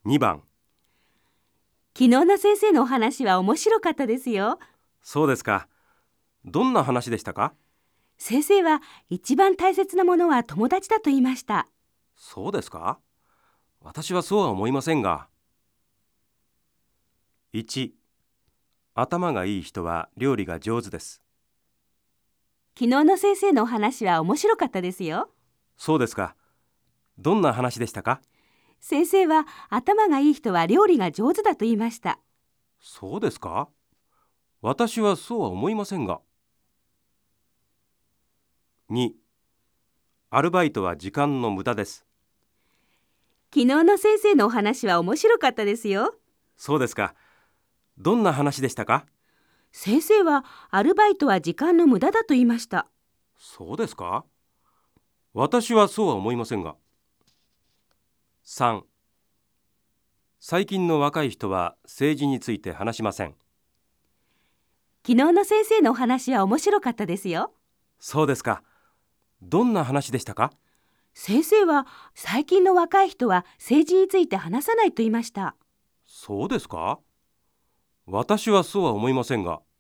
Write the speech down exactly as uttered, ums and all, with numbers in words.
にばん。 昨日の先生のお話は面白かったですよ。 そうですか。どんな話でしたか？ 先生は一番大切なものは友達だと言いました。 そうですか？私はそうは思いませんが。いち、頭がいい人は料理が上手です。 昨日の先生のお話は面白かったですよ。 そうですか。どんな話でしたか？ 先生は頭がいい人は料理が上手だと言いました。 そうですか？私はそうは思いませんが。に、アルバイトは時間の無駄です。 昨日の先生のお話は面白かったですよ。 そうですか。どんな話でしたか？ 先生はアルバイトは時間の無駄だと言いました。 そうですか？私はそうは思いませんが。さん、最近の若い人は政治について話しません。 昨日の先生のお話は面白かったですよ。 そうですか。どんな話でしたか？ 先生は最近の若い人は政治について話さないと言いました。 そうですか？私はそうは思いませんが。